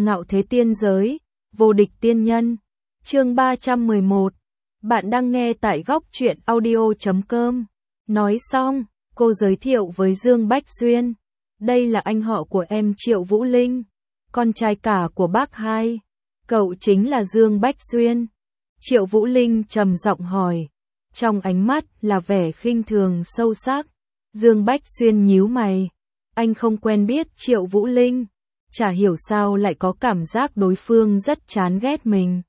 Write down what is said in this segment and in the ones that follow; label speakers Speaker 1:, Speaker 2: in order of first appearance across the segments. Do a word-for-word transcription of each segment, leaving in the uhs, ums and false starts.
Speaker 1: Ngạo thế tiên giới, vô địch tiên nhân. Chương ba trăm mười một. Bạn đang nghe tại góc truyện audio chấm com. Nói xong, cô giới thiệu với Dương Bách Xuyên. Đây là anh họ của em Triệu Vũ Linh, con trai cả của bác hai. Cậu chính là Dương Bách Xuyên. Triệu Vũ Linh trầm giọng hỏi. Trong ánh mắt là vẻ khinh thường sâu sắc. Dương Bách Xuyên nhíu mày. Anh không quen biết Triệu Vũ Linh. Chả hiểu sao lại có cảm giác đối phương rất chán ghét mình.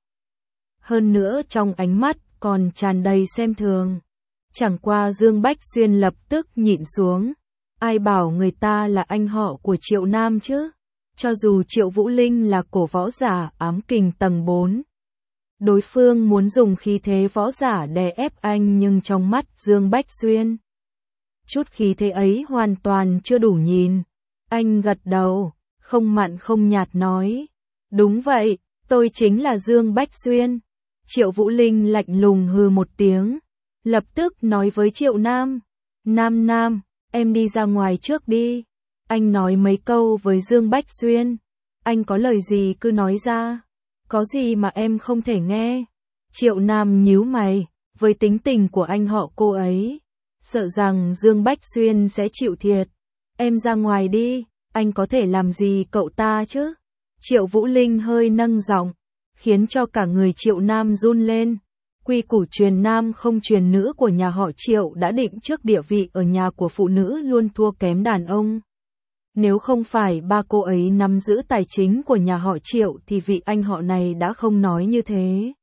Speaker 1: Hơn nữa trong ánh mắt còn tràn đầy xem thường. Chẳng qua Dương Bách Xuyên lập tức nhịn xuống. Ai bảo người ta là anh họ của Triệu Nam chứ? Cho dù Triệu Vũ Linh là cổ võ giả ám kình tầng bốn. Đối phương muốn dùng khí thế võ giả đè ép anh, nhưng trong mắt Dương Bách Xuyên, chút khí thế ấy hoàn toàn chưa đủ nhìn. Anh gật đầu, không mặn không nhạt nói. Đúng vậy, tôi chính là Dương Bách Xuyên. Triệu Vũ Linh lạnh lùng hừ một tiếng. Lập tức nói với Triệu Nam. Nam Nam, em đi ra ngoài trước đi. Anh nói mấy câu với Dương Bách Xuyên. Anh có lời gì cứ nói ra. Có gì mà em không thể nghe? Triệu Nam nhíu mày. Với tính tình của anh họ cô ấy, sợ rằng Dương Bách Xuyên sẽ chịu thiệt. Em ra ngoài đi, anh có thể làm gì cậu ta chứ? Triệu Vũ Linh hơi nâng giọng, khiến cho cả người Triệu Nam run lên. Quy củ truyền nam không truyền nữ của nhà họ Triệu đã định trước, địa vị ở nhà của phụ nữ luôn thua kém đàn ông. Nếu không phải ba cô ấy nắm giữ tài chính của nhà họ Triệu thì vị anh họ này đã không nói như thế.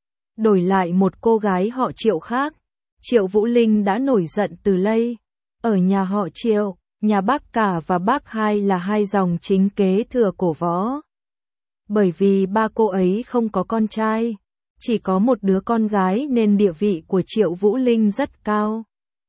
Speaker 1: Đổi lại một cô gái họ Triệu khác, Triệu Vũ Linh đã nổi giận từ lây. Ở nhà họ Triệu, nhà bác cả và bác hai là hai dòng chính kế thừa cổ võ. Bởi vì ba cô ấy không có con trai, chỉ có một đứa con gái nên địa vị của Triệu Vũ Linh rất cao.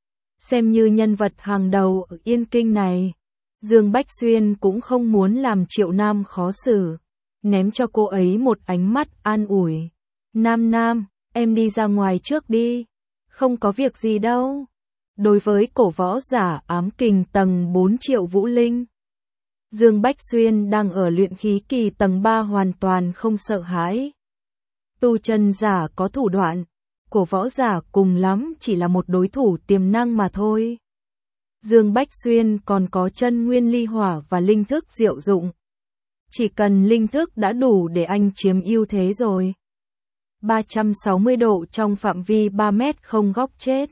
Speaker 1: Xem như nhân vật hàng đầu ở Yên Kinh này, Dương Bách Xuyên cũng không muốn làm Triệu Nam khó xử, ném cho cô ấy một ánh mắt an ủi. Nam Nam, em đi ra ngoài trước đi, không có việc gì đâu. Đối với cổ võ giả ám kình tầng bốn Triệu Vũ Linh, Dương Bách Xuyên đang ở luyện khí kỳ tầng ba hoàn toàn không sợ hãi. Tu chân giả có thủ đoạn, cổ võ giả cùng lắm chỉ là một đối thủ tiềm năng mà thôi. Dương Bách Xuyên còn có chân nguyên ly hỏa và linh thức diệu dụng. Chỉ cần linh thức đã đủ để anh chiếm ưu thế rồi. ba trăm sáu mươi độ trong phạm vi ba mét không góc chết.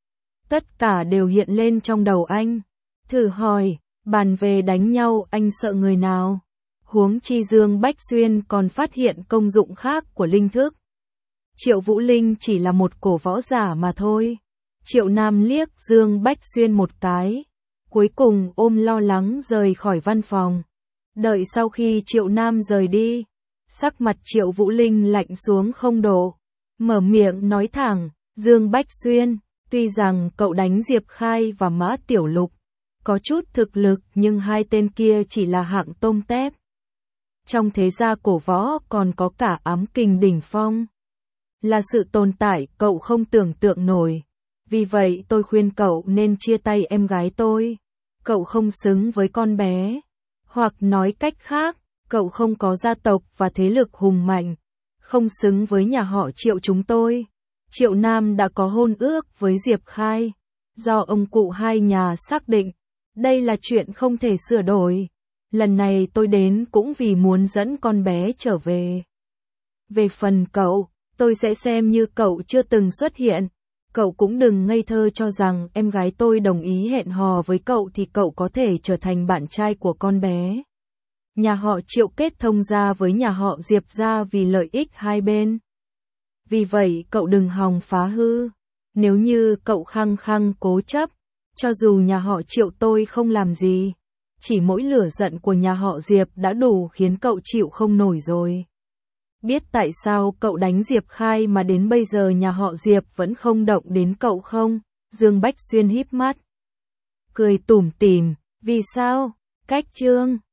Speaker 1: Tất cả đều hiện lên trong đầu anh. Thử hỏi, bàn về đánh nhau anh sợ người nào? Huống chi Dương Bách Xuyên còn phát hiện công dụng khác của linh thức. Triệu Vũ Linh chỉ là một cổ võ giả mà thôi. Triệu Nam liếc Dương Bách Xuyên một cái, cuối cùng ôm lo lắng rời khỏi văn phòng. Đợi sau khi Triệu Nam rời đi, sắc mặt Triệu Vũ Linh lạnh xuống không độ, mở miệng nói thẳng. Dương Bách Xuyên, tuy rằng cậu đánh Diệp Khai và Mã Tiểu Lục có chút thực lực, nhưng hai tên kia chỉ là hạng tôm tép. Trong thế gia cổ võ còn có cả ám kình đỉnh phong, là sự tồn tại cậu không tưởng tượng nổi. Vì vậy tôi khuyên cậu nên chia tay em gái tôi. Cậu không xứng với con bé. Hoặc nói cách khác, cậu không có gia tộc và thế lực hùng mạnh, không xứng với nhà họ Triệu chúng tôi. Triệu Nam đã có hôn ước với Diệp Khai, do ông cụ hai nhà xác định. Đây là chuyện không thể sửa đổi. Lần này tôi đến cũng vì muốn dẫn con bé trở về. Về phần cậu, tôi sẽ xem như cậu chưa từng xuất hiện. Cậu cũng đừng ngây thơ cho rằng em gái tôi đồng ý hẹn hò với cậu thì cậu có thể trở thành bạn trai của con bé. Nhà họ Triệu kết thông gia với nhà họ Diệp gia vì lợi ích hai bên. Vì vậy cậu đừng hòng phá hư. Nếu như cậu khăng khăng cố chấp, cho dù nhà họ Triệu tôi không làm gì, chỉ mỗi lửa giận của nhà họ Diệp đã đủ khiến cậu chịu không nổi rồi. Biết tại sao cậu đánh Diệp Khai mà đến bây giờ nhà họ Diệp vẫn không động đến cậu không? Dương Bách Xuyên híp mắt, cười tủm tỉm. Vì sao? Cách chương